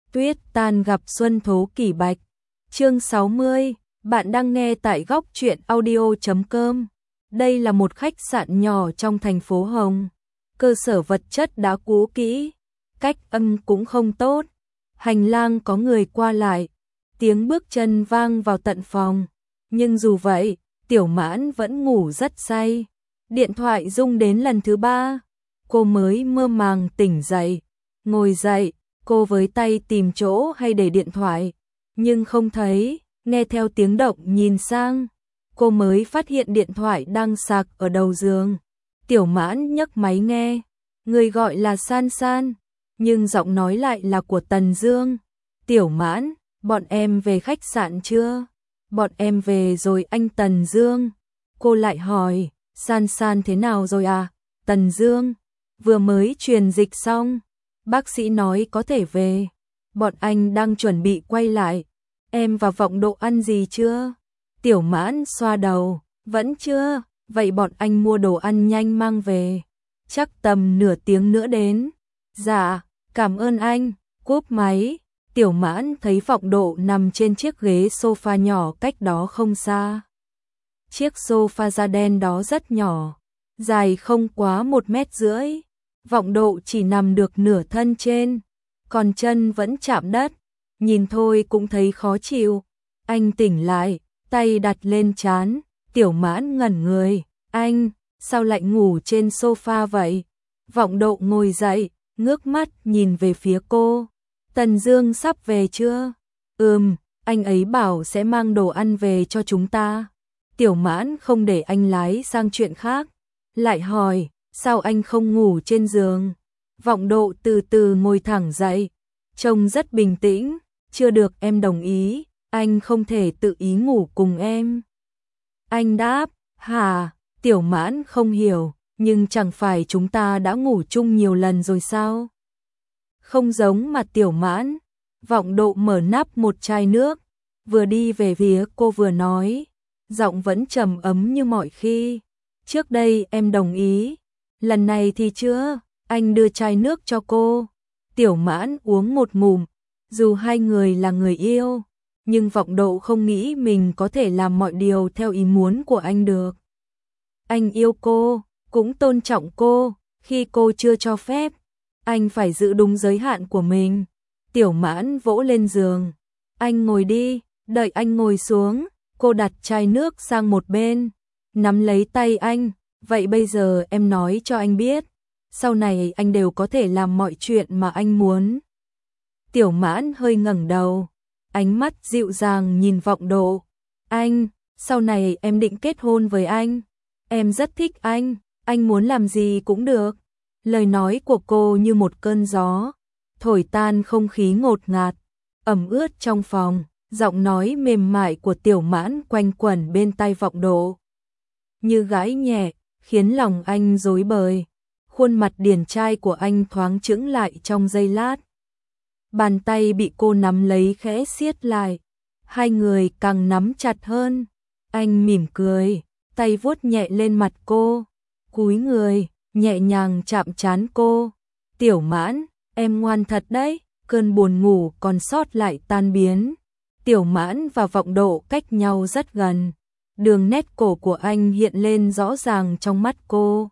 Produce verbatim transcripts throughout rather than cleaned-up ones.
Tuyết tan gặp xuân thố kỷ bạch. Chương sáu mươi, bạn đang nghe tại góc truyện audio chấm com. Đây là một khách sạn nhỏ trong thành phố Hồng. Cơ sở vật chất đã cũ kỹ, cách âm cũng không tốt. Hành lang có người qua lại, tiếng bước chân vang vào tận phòng. Nhưng dù vậy, Tiểu Mãn vẫn ngủ rất say. Điện thoại rung đến lần thứ ba, cô mới mơ màng tỉnh dậy. Ngồi dậy, cô với tay tìm chỗ hay để điện thoại, nhưng không thấy. Nghe theo tiếng động nhìn sang, cô mới phát hiện điện thoại đang sạc ở đầu giường. Tiểu Mãn nhấc máy nghe, người gọi là San San, nhưng giọng nói lại là của Tần Dương. Tiểu Mãn, bọn em về khách sạn chưa? Bọn em về rồi anh Tần Dương. Cô lại hỏi, San San thế nào rồi à? Tần Dương, vừa mới truyền dịch xong, bác sĩ nói có thể về. Bọn anh đang chuẩn bị quay lại. Em và Vọng Độ ăn gì chưa? Tiểu Mãn xoa đầu, vẫn chưa. Vậy bọn anh mua đồ ăn nhanh mang về, chắc tầm nửa tiếng nữa đến. Dạ, cảm ơn anh. Cúp máy. Tiểu Mãn thấy Vọng Độ nằm trên chiếc ghế sofa nhỏ cách đó không xa. Chiếc sofa da đen đó rất nhỏ, dài không quá một mét rưỡi. Vọng Độ chỉ nằm được nửa thân trên, còn chân vẫn chạm đất, nhìn thôi cũng thấy khó chịu. Anh tỉnh lại, tay đặt lên trán. Tiểu Mãn ngẩn người, anh, sao lại ngủ trên sofa vậy? Vọng Độ ngồi dậy, ngước mắt nhìn về phía cô. Tần Dương sắp về chưa? Ừm, anh ấy bảo sẽ mang đồ ăn về cho chúng ta. Tiểu Mãn không để anh lái sang chuyện khác, lại hỏi, sao anh không ngủ trên giường? Vọng Độ từ từ ngồi thẳng dậy, trông rất bình tĩnh. Chưa được, em đồng ý, anh không thể tự ý ngủ cùng em. Anh đáp, hả? Tiểu Mãn không hiểu, nhưng chẳng phải chúng ta đã ngủ chung nhiều lần rồi sao? Không giống mà Tiểu Mãn. Vọng Độ mở nắp một chai nước, vừa đi về phía cô vừa nói, giọng vẫn trầm ấm như mọi khi. Trước đây em đồng ý, lần này thì chưa. Anh đưa chai nước cho cô. Tiểu Mãn uống một ngụm. Dù hai người là người yêu, nhưng Vọng Độ không nghĩ mình có thể làm mọi điều theo ý muốn của anh được. Anh yêu cô, cũng tôn trọng cô, khi cô chưa cho phép, anh phải giữ đúng giới hạn của mình. Tiểu Mãn vỗ lên giường, anh ngồi đi. Đợi anh ngồi xuống, cô đặt chai nước sang một bên, nắm lấy tay anh. Vậy bây giờ em nói cho anh biết, sau này anh đều có thể làm mọi chuyện mà anh muốn. Tiểu Mãn hơi ngẩng đầu, ánh mắt dịu dàng nhìn Vọng Độ. Anh, sau này em định kết hôn với anh. Em rất thích anh, anh muốn làm gì cũng được. Lời nói của cô như một cơn gió, thổi tan không khí ngột ngạt, ẩm ướt trong phòng. Giọng nói mềm mại của Tiểu Mãn quanh quẩn bên tai Vọng Độ, như gãi nhẹ, khiến lòng anh rối bời. Khuôn mặt điển trai của anh thoáng chững lại trong giây lát. Bàn tay bị cô nắm lấy khẽ siết lại, hai người càng nắm chặt hơn. Anh mỉm cười, tay vuốt nhẹ lên mặt cô, cúi người, nhẹ nhàng chạm trán cô. Tiểu Mãn, em ngoan thật đấy. Cơn buồn ngủ còn sót lại tan biến. Tiểu Mãn và Vọng Độ cách nhau rất gần, đường nét cổ của anh hiện lên rõ ràng trong mắt cô.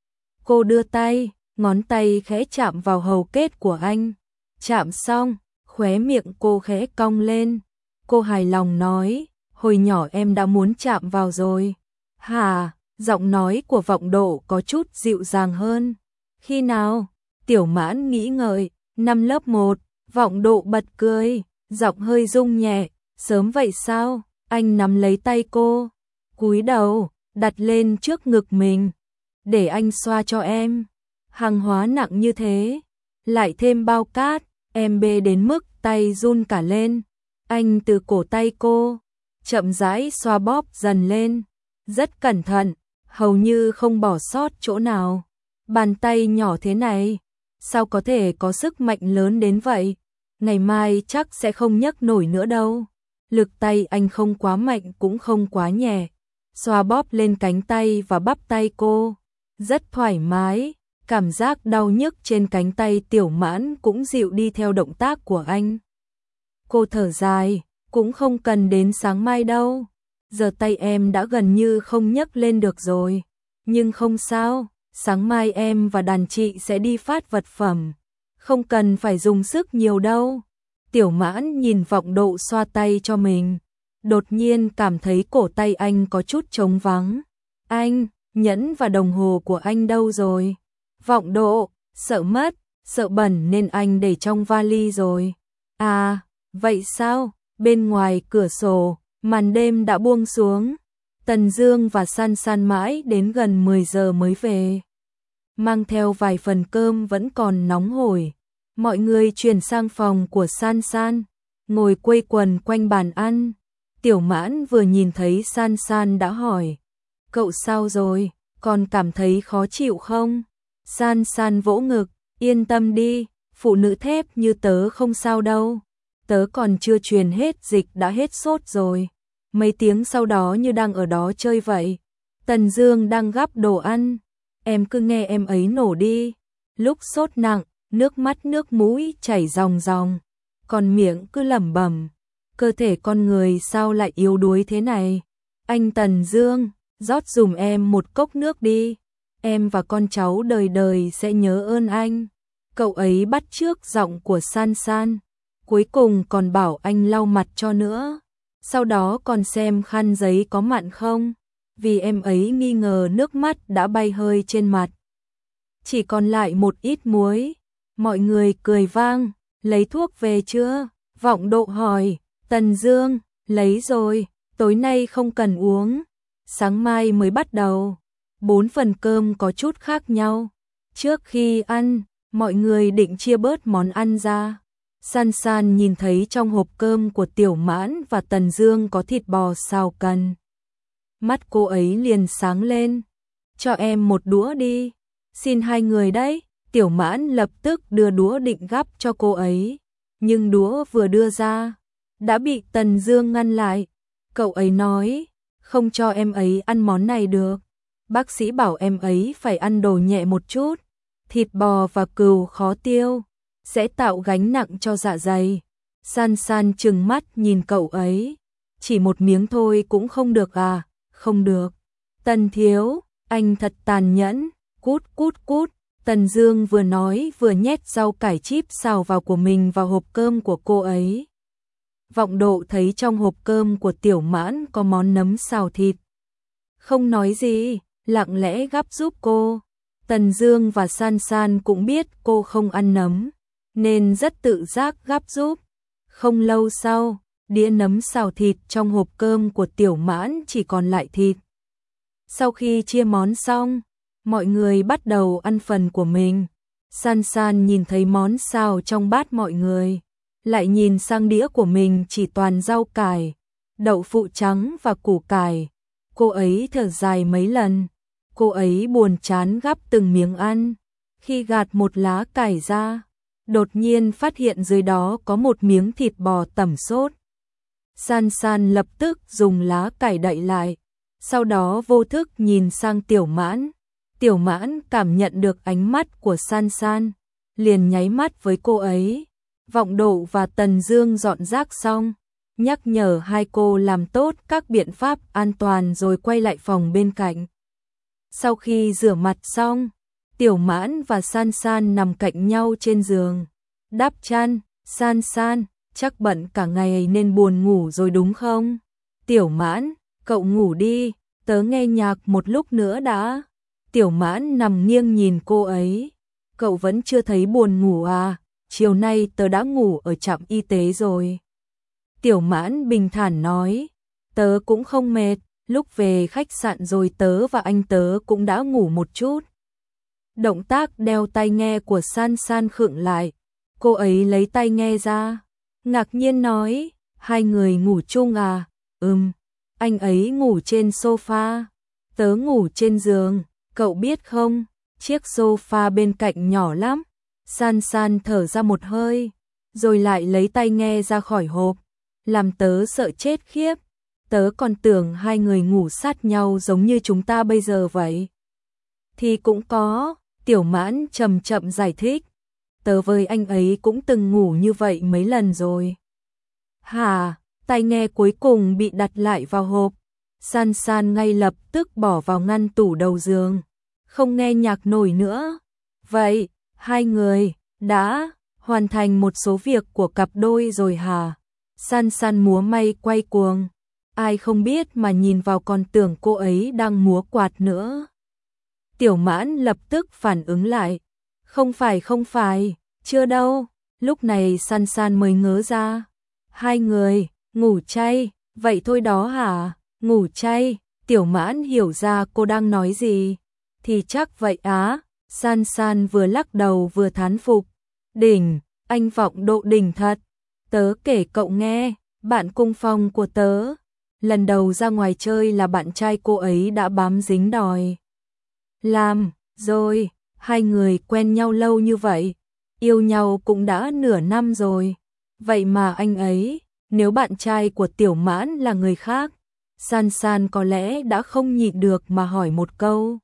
Cô đưa tay, ngón tay khẽ chạm vào hầu kết của anh. Chạm xong, khóe miệng cô khẽ cong lên. Cô hài lòng nói, hồi nhỏ em đã muốn chạm vào rồi. Hả? Giọng nói của Vọng Độ có chút dịu dàng hơn. Khi nào? Tiểu Mãn nghĩ ngợi. Năm lớp một. Vọng Độ bật cười, giọng hơi rung nhẹ. Sớm vậy sao? Anh nắm lấy tay cô, cúi đầu, đặt lên trước ngực mình. Để anh xoa cho em. Hàng hóa nặng như thế, lại thêm bao cát, em bê đến mức tay run cả lên. Anh từ cổ tay cô, chậm rãi xoa bóp dần lên, rất cẩn thận, hầu như không bỏ sót chỗ nào. Bàn tay nhỏ thế này, sao có thể có sức mạnh lớn đến vậy? Ngày mai chắc sẽ không nhấc nổi nữa đâu. Lực tay anh không quá mạnh cũng không quá nhẹ, xoa bóp lên cánh tay và bắp tay cô, rất thoải mái. Cảm giác đau nhức trên cánh tay Tiểu Mãn cũng dịu đi theo động tác của anh. Cô thở dài, cũng không cần đến sáng mai đâu. Giờ tay em đã gần như không nhấc lên được rồi. Nhưng không sao, sáng mai em và đàn chị sẽ đi phát vật phẩm. Không cần phải dùng sức nhiều đâu. Tiểu Mãn nhìn Vọng Độ xoa tay cho mình. Đột nhiên cảm thấy cổ tay anh có chút trống vắng. Anh, nhẫn và đồng hồ của anh đâu rồi? Vọng Độ, sợ mất, sợ bẩn nên anh để trong vali rồi. À, vậy sao? Bên ngoài cửa sổ, màn đêm đã buông xuống. Tần Dương và San San mãi đến gần mười giờ mới về. Mang theo vài phần cơm vẫn còn nóng hổi. Mọi người chuyển sang phòng của San San, ngồi quây quần quanh bàn ăn. Tiểu Mãn vừa nhìn thấy San San đã hỏi, cậu sao rồi, còn cảm thấy khó chịu không? San San vỗ ngực, yên tâm đi, phụ nữ thép như tớ không sao đâu. Tớ còn chưa truyền hết dịch đã hết sốt rồi. Mấy tiếng sau đó như đang ở đó chơi vậy. Tần Dương đang gắp đồ ăn. Em cứ nghe em ấy nổ đi. Lúc sốt nặng, nước mắt nước mũi chảy ròng ròng. Còn miệng cứ lẩm bẩm. Cơ thể con người sao lại yếu đuối thế này? Anh Tần Dương, rót dùm em một cốc nước đi. Em và con cháu đời đời sẽ nhớ ơn anh. Cậu ấy bắt chước giọng của San San. Cuối cùng còn bảo anh lau mặt cho nữa. Sau đó còn xem khăn giấy có mặn không. Vì em ấy nghi ngờ nước mắt đã bay hơi trên mặt. Chỉ còn lại một ít muối. Mọi người cười vang. Lấy thuốc về chưa? Vọng Độ hỏi. Tần Dương, lấy rồi. Tối nay không cần uống. Sáng mai mới bắt đầu. Bốn phần cơm có chút khác nhau. Trước khi ăn, mọi người định chia bớt món ăn ra. San San nhìn thấy trong hộp cơm của Tiểu Mãn và Tần Dương có thịt bò xào cần. Mắt cô ấy liền sáng lên. Cho em một đũa đi. Xin hai người đấy. Tiểu Mãn lập tức đưa đũa định gắp cho cô ấy. Nhưng đũa vừa đưa ra, đã bị Tần Dương ngăn lại. Cậu ấy nói, không cho em ấy ăn món này được. Bác sĩ bảo em ấy phải ăn đồ nhẹ một chút. Thịt bò và cừu khó tiêu, sẽ tạo gánh nặng cho dạ dày. San San trừng mắt nhìn cậu ấy. Chỉ một miếng thôi cũng không được à? Không được. Tần thiếu, anh thật tàn nhẫn. Cút cút cút. Tần Dương vừa nói vừa nhét rau cải chip xào vào của mình vào hộp cơm của cô ấy. Vọng Độ thấy trong hộp cơm của Tiểu Mãn có món nấm xào thịt. Không nói gì, lặng lẽ gắp giúp cô. Tần Dương và San San cũng biết cô không ăn nấm, nên rất tự giác gắp giúp. Không lâu sau, đĩa nấm xào thịt trong hộp cơm của Tiểu Mãn chỉ còn lại thịt. Sau khi chia món xong, mọi người bắt đầu ăn phần của mình. San San nhìn thấy món xào trong bát mọi người, lại nhìn sang đĩa của mình chỉ toàn rau cải, đậu phụ trắng và củ cải. Cô ấy thở dài mấy lần. Cô ấy buồn chán gắp từng miếng ăn. Khi gạt một lá cải ra, đột nhiên phát hiện dưới đó có một miếng thịt bò tẩm sốt. San San lập tức dùng lá cải đậy lại, sau đó vô thức nhìn sang Tiểu Mãn. Tiểu Mãn cảm nhận được ánh mắt của San San, liền nháy mắt với cô ấy. Vọng Độ và Tần Dương dọn rác xong, nhắc nhở hai cô làm tốt các biện pháp an toàn rồi quay lại phòng bên cạnh. Sau khi rửa mặt xong, Tiểu Mãn và San San nằm cạnh nhau trên giường, đắp chăn. San San, chắc bận cả ngày nên buồn ngủ rồi đúng không? Tiểu Mãn, cậu ngủ đi, tớ nghe nhạc một lúc nữa đã. Tiểu Mãn nằm nghiêng nhìn cô ấy. Cậu vẫn chưa thấy buồn ngủ à? Chiều nay tớ đã ngủ ở trạm y tế rồi. Tiểu Mãn bình thản nói, tớ cũng không mệt, lúc về khách sạn rồi tớ và anh tớ cũng đã ngủ một chút. Động tác đeo tai nghe của San San khựng lại, cô ấy lấy tai nghe ra, ngạc nhiên nói, hai người ngủ chung à? Ừm, anh ấy ngủ trên sofa, tớ ngủ trên giường, cậu biết không, chiếc sofa bên cạnh nhỏ lắm. San San thở ra một hơi, rồi lại lấy tai nghe ra khỏi hộp, làm tớ sợ chết khiếp. Tớ còn tưởng hai người ngủ sát nhau giống như chúng ta bây giờ vậy. Thì cũng có, Tiểu Mãn chậm chậm giải thích. Tớ với anh ấy cũng từng ngủ như vậy mấy lần rồi. Hả? Tai nghe cuối cùng bị đặt lại vào hộp. San San ngay lập tức bỏ vào ngăn tủ đầu giường. Không nghe nhạc nổi nữa. Vậy, hai người đã hoàn thành một số việc của cặp đôi rồi hả? San San múa may quay cuồng. Ai không biết mà nhìn vào còn tưởng cô ấy đang múa quạt nữa. Tiểu Mãn lập tức phản ứng lại. Không phải không phải, chưa đâu. Lúc này San San mới ngớ ra. Hai người, ngủ chay, vậy thôi đó hả? Ngủ chay, Tiểu Mãn hiểu ra cô đang nói gì. Thì chắc vậy á, San San vừa lắc đầu vừa thán phục. Đỉnh, anh vọng độ đỉnh thật. Tớ kể cậu nghe, bạn cùng phòng của tớ. Lần đầu ra ngoài chơi là bạn trai cô ấy đã bám dính đòi. Làm, rồi, hai người quen nhau lâu như vậy. Yêu nhau cũng đã nửa năm rồi. Vậy mà anh ấy, nếu bạn trai của Tiểu Mãn là người khác, San San có lẽ đã không nhịn được mà hỏi một câu.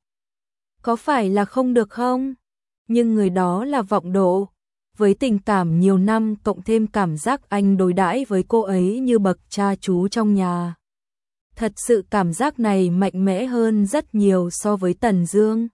Có phải là không được không? Nhưng người đó là Vọng Độ. Với tình cảm nhiều năm cộng thêm cảm giác anh đối đãi với cô ấy như bậc cha chú trong nhà. Thật sự cảm giác này mạnh mẽ hơn rất nhiều so với Tần Dương.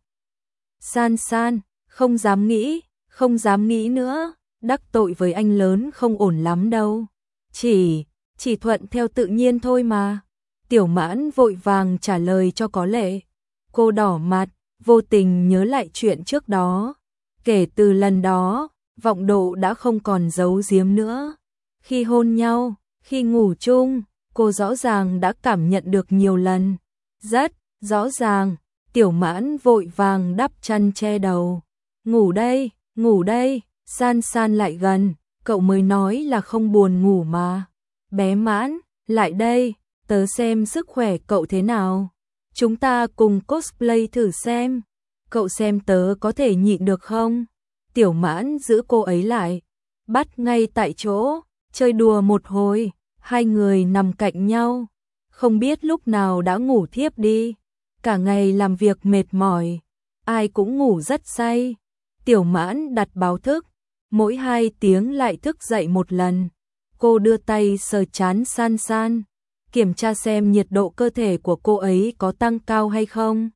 San San, không dám nghĩ, không dám nghĩ nữa, đắc tội với anh lớn không ổn lắm đâu. Chỉ, chỉ thuận theo tự nhiên thôi mà. Tiểu Mãn vội vàng trả lời cho có lệ. Cô đỏ mặt, vô tình nhớ lại chuyện trước đó. Kể từ lần đó, Vọng Độ đã không còn giấu giếm nữa. Khi hôn nhau, khi ngủ chung, cô rõ ràng đã cảm nhận được nhiều lần. Rất rõ ràng, Tiểu Mãn vội vàng đắp chăn che đầu. Ngủ đây, ngủ đây, San San lại gần, cậu mới nói là không buồn ngủ mà. Bé Mãn, lại đây, tớ xem sức khỏe cậu thế nào. Chúng ta cùng cosplay thử xem. Cậu xem tớ có thể nhịn được không? Tiểu Mãn giữ cô ấy lại, bắt ngay tại chỗ, chơi đùa một hồi, hai người nằm cạnh nhau, không biết lúc nào đã ngủ thiếp đi. Cả ngày làm việc mệt mỏi, ai cũng ngủ rất say. Tiểu Mãn đặt báo thức, mỗi hai tiếng lại thức dậy một lần. Cô đưa tay sờ trán San San, kiểm tra xem nhiệt độ cơ thể của cô ấy có tăng cao hay không.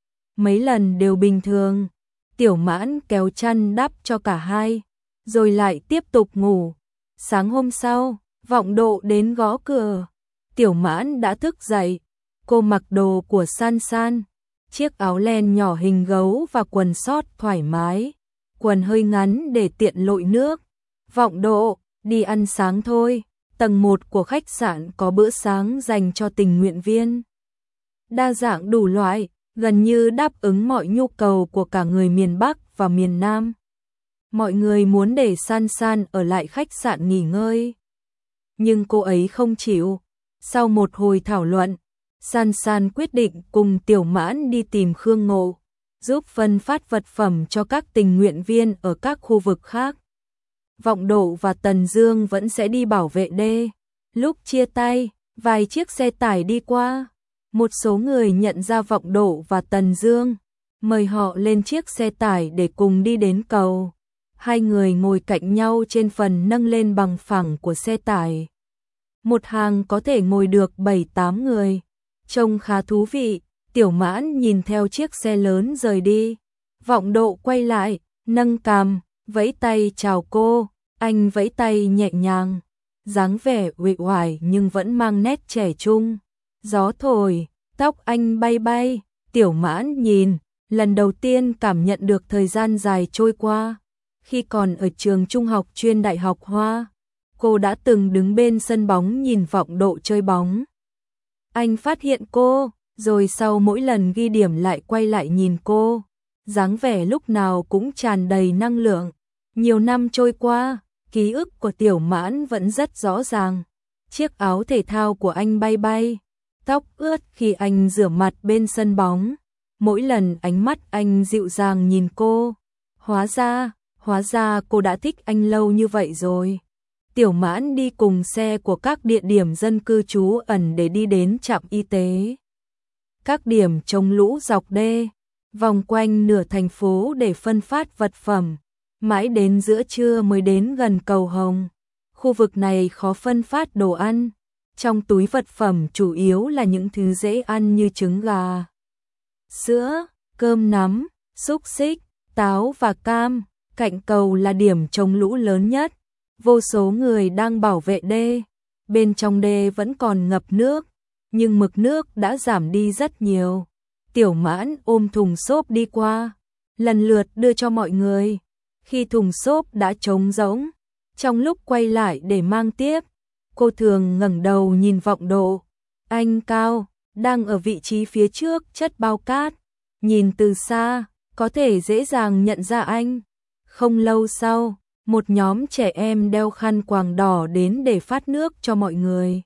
Mấy lần đều bình thường. Tiểu Mãn kéo chăn đắp cho cả hai, rồi lại tiếp tục ngủ. Sáng hôm sau, Vọng Độ đến gõ cửa. Tiểu Mãn đã thức dậy. Cô mặc đồ của San San, chiếc áo len nhỏ hình gấu và quần sót thoải mái, quần hơi ngắn để tiện lội nước. Vọng Độ, đi ăn sáng thôi. Tầng một của khách sạn có bữa sáng dành cho tình nguyện viên. Đa dạng đủ loại, gần như đáp ứng mọi nhu cầu của cả người miền Bắc và miền Nam. Mọi người muốn để San San ở lại khách sạn nghỉ ngơi, nhưng cô ấy không chịu. Sau một hồi thảo luận, San San quyết định cùng Tiểu Mãn đi tìm Khương Ngộ, giúp phân phát vật phẩm cho các tình nguyện viên ở các khu vực khác. Vọng Độ và Tần Dương vẫn sẽ đi bảo vệ đê. Lúc chia tay, vài chiếc xe tải đi qua. Một số người nhận ra Vọng Độ và Tần Dương, mời họ lên chiếc xe tải để cùng đi đến cầu. Hai người ngồi cạnh nhau trên phần nâng lên bằng phẳng của xe tải. Một hàng có thể ngồi được bảy tám người. Trông khá thú vị. Tiểu Mãn nhìn theo chiếc xe lớn rời đi. Vọng Độ quay lại, nâng cằm, vẫy tay chào cô. Anh vẫy tay nhẹ nhàng, dáng vẻ uể oải nhưng vẫn mang nét trẻ trung. Gió thổi, tóc anh bay bay. Tiểu Mãn nhìn, lần đầu tiên cảm nhận được thời gian dài trôi qua. Khi còn ở trường trung học chuyên Đại học Hoa, cô đã từng đứng bên sân bóng nhìn Vọng Độ chơi bóng. Anh phát hiện cô, rồi sau mỗi lần ghi điểm lại quay lại nhìn cô. Dáng vẻ lúc nào cũng tràn đầy năng lượng. Nhiều năm trôi qua, ký ức của Tiểu Mãn vẫn rất rõ ràng. Chiếc áo thể thao của anh bay bay, tóc ướt khi anh rửa mặt bên sân bóng. Mỗi lần ánh mắt anh dịu dàng nhìn cô. Hóa ra, hóa ra cô đã thích anh lâu như vậy rồi. Tiểu Mãn đi cùng xe của các địa điểm dân cư trú ẩn để đi đến trạm y tế. Các điểm chống lũ dọc đê, vòng quanh nửa thành phố để phân phát vật phẩm. Mãi đến giữa trưa mới đến gần cầu Hồng. Khu vực này khó phân phát đồ ăn. Trong túi vật phẩm chủ yếu là những thứ dễ ăn như trứng gà, sữa, cơm nắm, xúc xích, táo và cam. Cạnh cầu là điểm chống lũ lớn nhất. Vô số người đang bảo vệ đê. Bên trong đê vẫn còn ngập nước, nhưng mực nước đã giảm đi rất nhiều. Tiểu Mãn ôm thùng xốp đi qua, lần lượt đưa cho mọi người. Khi thùng xốp đã trống rỗng, trong lúc quay lại để mang tiếp, cô thường ngẩng đầu nhìn Vọng Độ. Anh cao, đang ở vị trí phía trước chất bao cát. Nhìn từ xa, có thể dễ dàng nhận ra anh. Không lâu sau, một nhóm trẻ em đeo khăn quàng đỏ đến để phát nước cho mọi người.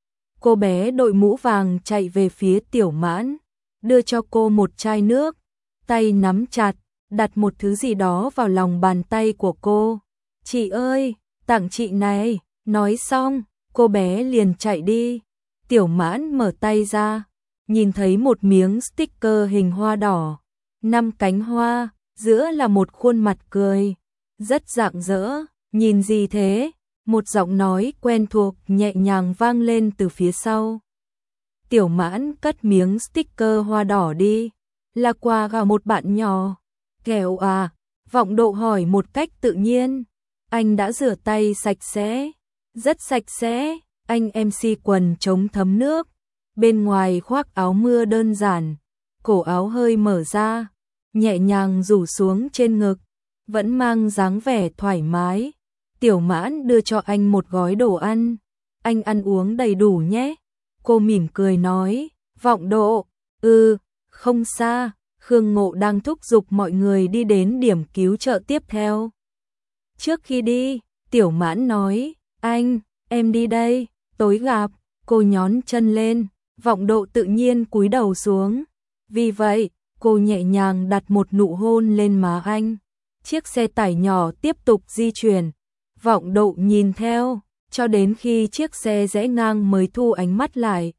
Cô bé đội mũ vàng chạy về phía Tiểu Mãn, đưa cho cô một chai nước, tay nắm chặt, đặt một thứ gì đó vào lòng bàn tay của cô. Chị ơi, tặng chị này. Nói xong, cô bé liền chạy đi. Tiểu Mãn mở tay ra, nhìn thấy một miếng sticker hình hoa đỏ, năm cánh hoa, giữa là một khuôn mặt cười, rất rạng rỡ. Nhìn gì thế? Một giọng nói quen thuộc nhẹ nhàng vang lên từ phía sau. Tiểu Mãn cất miếng sticker hoa đỏ đi. Là quà gà một bạn nhỏ. Kẹo à? Vọng Độ hỏi một cách tự nhiên. Anh đã rửa tay sạch sẽ. Rất sạch sẽ. Anh em xê quần chống thấm nước. Bên ngoài khoác áo mưa đơn giản. Cổ áo hơi mở ra, nhẹ nhàng rủ xuống trên ngực, vẫn mang dáng vẻ thoải mái. Tiểu Mãn đưa cho anh một gói đồ ăn. Anh ăn uống đầy đủ nhé. Cô mỉm cười nói. Vọng Độ, ừ, không xa. Khương Ngộ đang thúc giục mọi người đi đến điểm cứu trợ tiếp theo. Trước khi đi, Tiểu Mãn nói. Anh, em đi đây, tối gặp. Cô nhón chân lên. Vọng Độ tự nhiên cúi đầu xuống. Vì vậy, cô nhẹ nhàng đặt một nụ hôn lên má anh. Chiếc xe tải nhỏ tiếp tục di chuyển. Vọng Độ nhìn theo, cho đến khi chiếc xe rẽ ngang mới thu ánh mắt lại.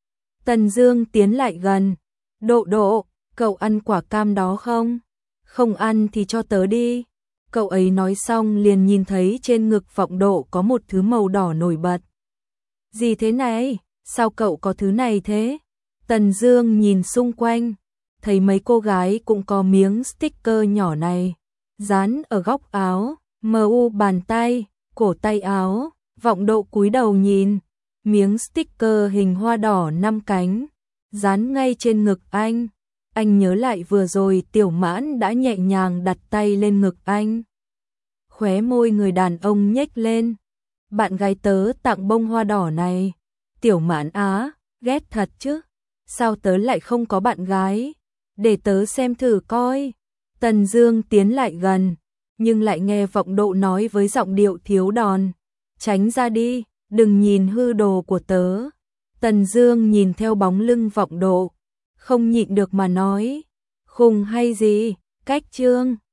Tần Dương tiến lại gần. Độ Độ, cậu ăn quả cam đó không? Không ăn thì cho tớ đi. Cậu ấy nói xong liền nhìn thấy trên ngực Vọng Độ có một thứ màu đỏ nổi bật. Gì thế này? Sao cậu có thứ này thế? Tần Dương nhìn xung quanh, thấy mấy cô gái cũng có miếng sticker nhỏ này, dán ở góc áo, mu bàn tay, cổ tay áo. Vọng Độ cúi đầu nhìn, miếng sticker hình hoa đỏ năm cánh, dán ngay trên ngực anh. Anh nhớ lại vừa rồi Tiểu Mãn đã nhẹ nhàng đặt tay lên ngực anh. Khóe môi người đàn ông nhếch lên. Bạn gái tớ tặng bông hoa đỏ này. Tiểu Mãn á, ghét thật chứ. Sao tớ lại không có bạn gái? Để tớ xem thử coi. Tần Dương tiến lại gần, nhưng lại nghe Vọng Độ nói với giọng điệu thiếu đòn. Tránh ra đi, đừng nhìn hư đồ của tớ. Tần Dương nhìn theo bóng lưng Vọng Độ, không nhịn được mà nói. Khùng hay gì, cách chương.